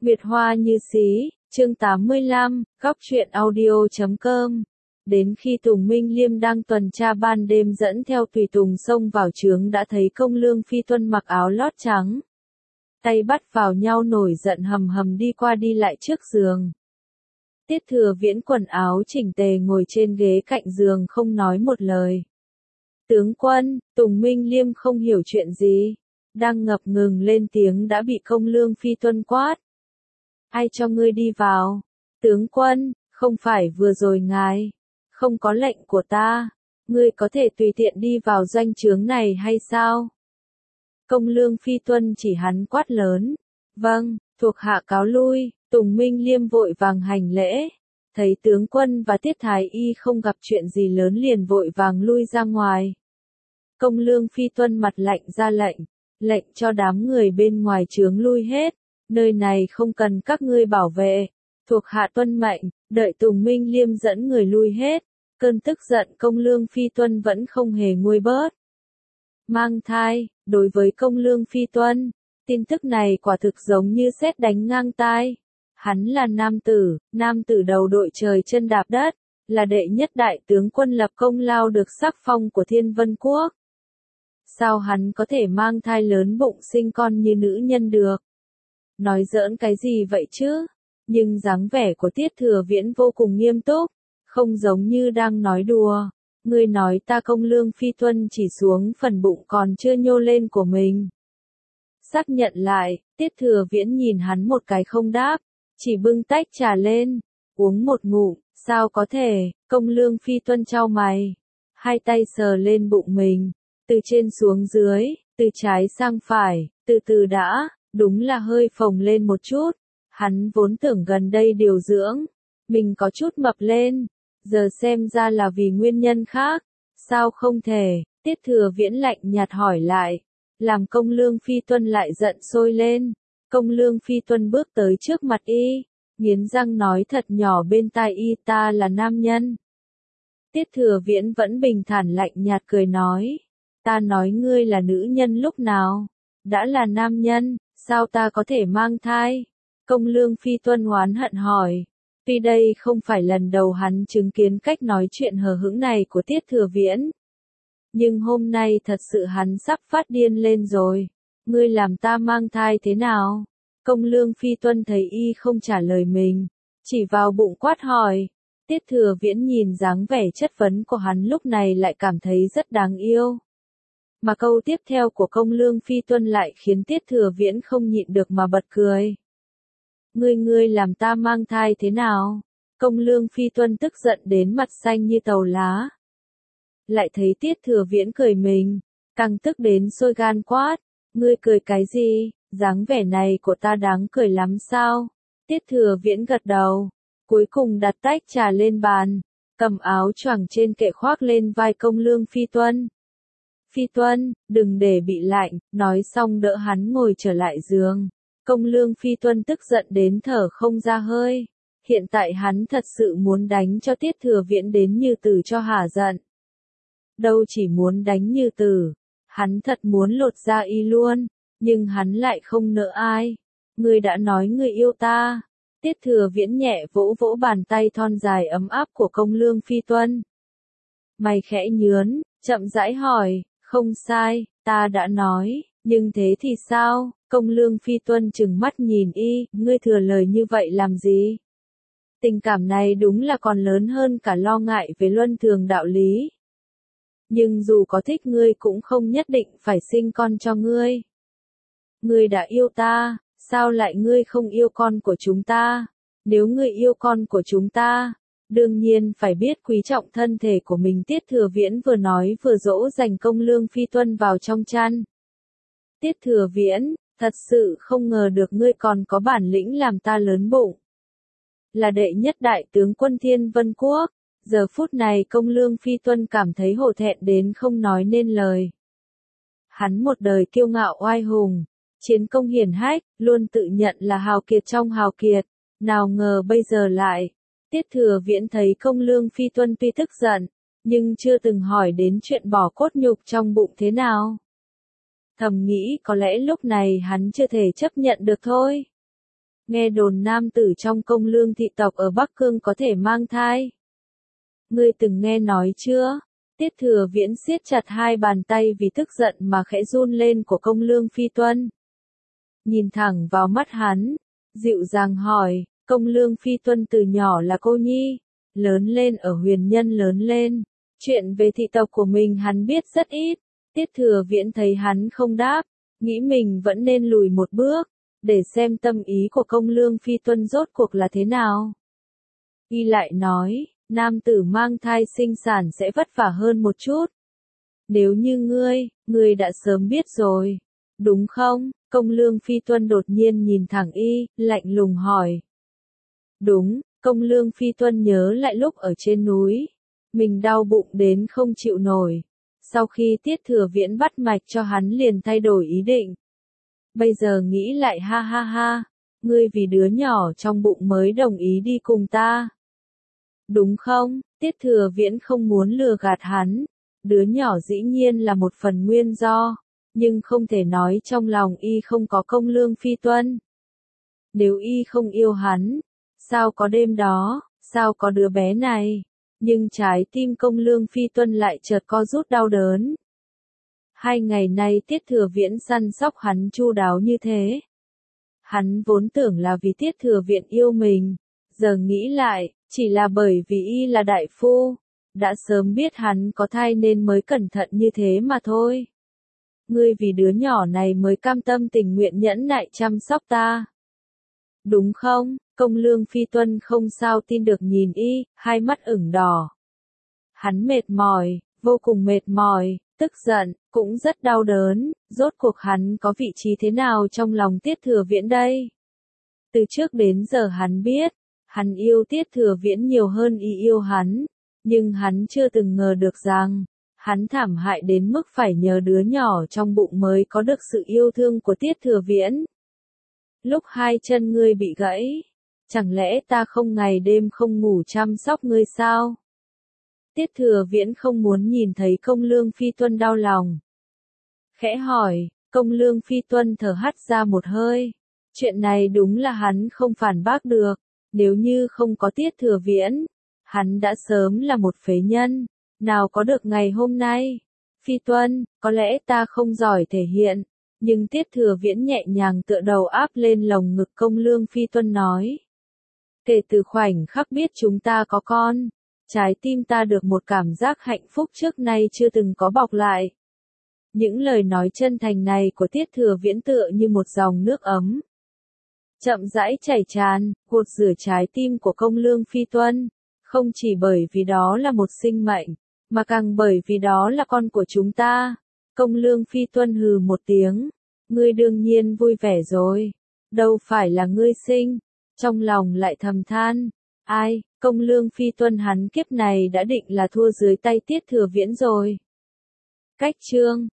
Nguyệt Hoa như xí, chương 85, góc truyện audio.com. Đến khi Tùng Minh Liêm đang tuần tra ban đêm dẫn theo tùy tùng xông vào trướng đã thấy Công Lương Phi Tuân mặc áo lót trắng. Tay bắt vào nhau nổi giận hầm hầm đi qua đi lại trước giường. Tiết Thừa Viễn quần áo chỉnh tề ngồi trên ghế cạnh giường không nói một lời. Tướng quân, Tùng Minh Liêm không hiểu chuyện gì. Đang ngập ngừng lên tiếng đã bị Công Lương Phi Tuân quát. Ai cho ngươi đi vào? Tướng quân, không phải vừa rồi ngài không có lệnh của ta, ngươi có thể tùy tiện đi vào doanh trướng này hay sao? Công Lương Phi Tuân chỉ hắn quát lớn. Vâng, thuộc hạ cáo lui. Tùng Minh Liêm vội vàng hành lễ. Thấy tướng quân và Tiết Thái Y không gặp chuyện gì lớn liền vội vàng lui ra ngoài. Công Lương Phi Tuân mặt lạnh ra lệnh cho đám người bên ngoài trướng lui hết. Nơi này không cần các ngươi bảo vệ. Thuộc hạ tuân mệnh, đợi Tùng Minh Liêm dẫn người lui hết. Cơn tức giận Công Lương Phi Tuân vẫn không hề nguôi bớt. Mang thai, đối với Công Lương Phi Tuân, tin tức này quả thực giống như sét đánh ngang tai. Hắn là nam tử đầu đội trời chân đạp đất, là đệ nhất đại tướng quân lập công lao được sắc phong của Thiên Vân Quốc. Sao hắn có thể mang thai lớn bụng sinh con như nữ nhân được? Nói giỡn cái gì vậy chứ? Nhưng dáng vẻ của Tiết Thừa Viễn vô cùng nghiêm túc, không giống như đang nói đùa. Ngươi nói ta Công Lương Phi Tuân chỉ xuống phần bụng còn chưa nhô lên của mình. Xác nhận lại, Tiết Thừa Viễn nhìn hắn một cái không đáp, chỉ bưng tách trà lên, uống một ngụm. Sao có thể? Công Lương Phi Tuân chau mày, hai tay sờ lên bụng mình, từ trên xuống dưới, từ trái sang phải, từ từ đã, đúng là hơi phồng lên một chút. Hắn vốn tưởng gần đây điều dưỡng, mình có chút mập lên, giờ xem ra là vì nguyên nhân khác. Sao không thể? Tiết Thừa Viễn lạnh nhạt hỏi lại, làm Công Lương Phi Tuân lại giận sôi lên. Công Lương Phi Tuân bước tới trước mặt y, nghiến răng nói thật nhỏ bên tai y, ta là nam nhân. Tiết Thừa Viễn vẫn bình thản lạnh nhạt cười nói, ta nói ngươi là nữ nhân lúc nào? Đã là nam nhân, sao ta có thể mang thai? Công Lương Phi Tuân oán hận hỏi. Tuy đây không phải lần đầu hắn chứng kiến cách nói chuyện hờ hững này của Tiết Thừa Viễn, nhưng hôm nay thật sự hắn sắp phát điên lên rồi. Ngươi làm ta mang thai thế nào? Công Lương Phi Tuân thấy y không trả lời mình, chỉ vào bụng quát hỏi. Tiết Thừa Viễn nhìn dáng vẻ chất vấn của hắn lúc này lại cảm thấy rất đáng yêu. Mà câu tiếp theo của Công Lương Phi Tuân lại khiến Tiết Thừa Viễn không nhịn được mà bật cười. Ngươi làm ta mang thai thế nào? Công Lương Phi Tuân tức giận đến mặt xanh như tàu lá. Lại thấy Tiết Thừa Viễn cười mình, càng tức đến sôi gan quát. Ngươi cười cái gì? Dáng vẻ này của ta đáng cười lắm sao? Tiết Thừa Viễn gật đầu, cuối cùng đặt tách trà lên bàn, cầm áo choàng trên kệ khoác lên vai Công Lương Phi Tuân. Phi Tuân, đừng để bị lạnh, nói xong đỡ hắn ngồi trở lại giường. Công Lương Phi Tuân tức giận đến thở không ra hơi. Hiện tại hắn thật sự muốn đánh cho Tiết Thừa Viễn đến Như Tử cho hả giận. Đâu chỉ muốn đánh Như Tử, hắn thật muốn lột da y luôn, nhưng hắn lại không nỡ ai. Ngươi đã nói ngươi yêu ta. Tiết Thừa Viễn nhẹ vỗ vỗ bàn tay thon dài ấm áp của Công Lương Phi Tuân. Mày khẽ nhướn, chậm rãi hỏi, không sai, ta đã nói, nhưng thế thì sao? Công Lương Phi Tuân trừng mắt nhìn y, ngươi thừa lời như vậy làm gì? Tình cảm này đúng là còn lớn hơn cả lo ngại về luân thường đạo lý. Nhưng dù có thích ngươi cũng không nhất định phải sinh con cho ngươi. Ngươi đã yêu ta, sao lại ngươi không yêu con của chúng ta? Nếu ngươi yêu con của chúng ta, đương nhiên phải biết quý trọng thân thể của mình. Tiết Thừa Viễn vừa nói vừa dỗ dành Công Lương Phi Tuân vào trong chăn. Tiết Thừa Viễn, thật sự không ngờ được ngươi còn có bản lĩnh làm ta lớn bụng. Là đệ nhất đại tướng quân Thiên Vân Quốc. Giờ phút này Công Lương Phi Tuân cảm thấy hổ thẹn đến không nói nên lời. Hắn một đời kiêu ngạo oai hùng, chiến công hiển hách, luôn tự nhận là hào kiệt trong hào kiệt. Nào ngờ bây giờ lại. Tiết Thừa Viễn thấy Công Lương Phi Tuân tuy tức giận, nhưng chưa từng hỏi đến chuyện bỏ cốt nhục trong bụng thế nào. Thầm nghĩ có lẽ lúc này hắn chưa thể chấp nhận được thôi. nghe đồn nam tử trong Công Lương thị tộc ở Bắc Cương có thể mang thai. Ngươi từng nghe nói chưa? Tiết Thừa Viễn siết chặt hai bàn tay vì tức giận mà khẽ run lên của Công Lương Phi Tuân. Nhìn thẳng vào mắt hắn, dịu dàng hỏi, Công Lương Phi Tuân từ nhỏ là cô nhi, lớn lên ở Huyền Nhân lớn lên. Chuyện về thị tộc của mình hắn biết rất ít. Tiết Thừa Viễn thấy hắn không đáp, nghĩ mình vẫn nên lùi một bước, để xem tâm ý của Công Lương Phi Tuân rốt cuộc là thế nào. Y lại nói, nam tử mang thai sinh sản sẽ vất vả hơn một chút. Nếu như ngươi đã sớm biết rồi, đúng không? Công Lương Phi Tuân đột nhiên nhìn thẳng y, lạnh lùng hỏi. Đúng, Công Lương Phi Tuân nhớ lại lúc ở trên núi, mình đau bụng đến không chịu nổi. Sau khi Tiết Thừa Viễn bắt mạch cho hắn liền thay đổi ý định. Bây giờ nghĩ lại ha ha ha, ngươi vì đứa nhỏ trong bụng mới đồng ý đi cùng ta. Đúng không? Tiết Thừa Viễn không muốn lừa gạt hắn. Đứa nhỏ dĩ nhiên là một phần nguyên do, nhưng không thể nói trong lòng y không có Công Lương Phi Tuân. Nếu y không yêu hắn, sao có đêm đó, sao có đứa bé này? Nhưng trái tim Công Lương Phi Tuân lại chợt co rút đau đớn. 2 ngày nay Tiết Thừa Viễn săn sóc hắn chu đáo như thế. Hắn vốn tưởng là vì Tiết Thừa Viễn yêu mình, giờ nghĩ lại, chỉ là bởi vì y là đại phu, đã sớm biết hắn có thai nên mới cẩn thận như thế mà thôi. Ngươi vì đứa nhỏ này mới cam tâm tình nguyện nhẫn nại chăm sóc ta. Đúng không? Công Lương Phi Tuân không sao tin được nhìn y, hai mắt ửng đỏ. Hắn mệt mỏi, vô cùng mệt mỏi, tức giận, cũng rất đau đớn, rốt cuộc hắn có vị trí thế nào trong lòng Tiết Thừa Viễn đây? Từ trước đến giờ hắn biết, hắn yêu Tiết Thừa Viễn nhiều hơn y yêu hắn, nhưng hắn chưa từng ngờ được rằng, hắn thảm hại đến mức phải nhờ đứa nhỏ trong bụng mới có được sự yêu thương của Tiết Thừa Viễn. Lúc hai chân ngươi bị gãy, chẳng lẽ ta không ngày đêm không ngủ chăm sóc ngươi sao? Tiết Thừa Viễn không muốn nhìn thấy Công Lương Phi Tuân đau lòng. Khẽ hỏi, Công Lương Phi Tuân thở hắt ra một hơi. Chuyện này đúng là hắn không phản bác được. Nếu như không có Tiết Thừa Viễn, hắn đã sớm là một phế nhân. Nào có được ngày hôm nay. Phi Tuân, có lẽ ta không giỏi thể hiện. Nhưng Tiết Thừa Viễn nhẹ nhàng tựa đầu áp lên lồng ngực Công Lương Phi Tuân nói. Kể từ khoảnh khắc biết chúng ta có con, trái tim ta được một cảm giác hạnh phúc trước nay chưa từng có bọc lại. Những lời nói chân thành này của Tiết Thừa Viễn tựa như một dòng nước ấm. Chậm rãi chảy tràn, gột rửa trái tim của Công Lương Phi Tuân, không chỉ bởi vì đó là một sinh mệnh, mà càng bởi vì đó là con của chúng ta. Công Lương Phi Tuân hừ một tiếng, ngươi đương nhiên vui vẻ rồi, đâu phải là ngươi sinh, trong lòng lại thầm than, ai, Công Lương Phi Tuân hắn kiếp này đã định là thua dưới tay Tiết Thừa Viễn rồi. Cách chương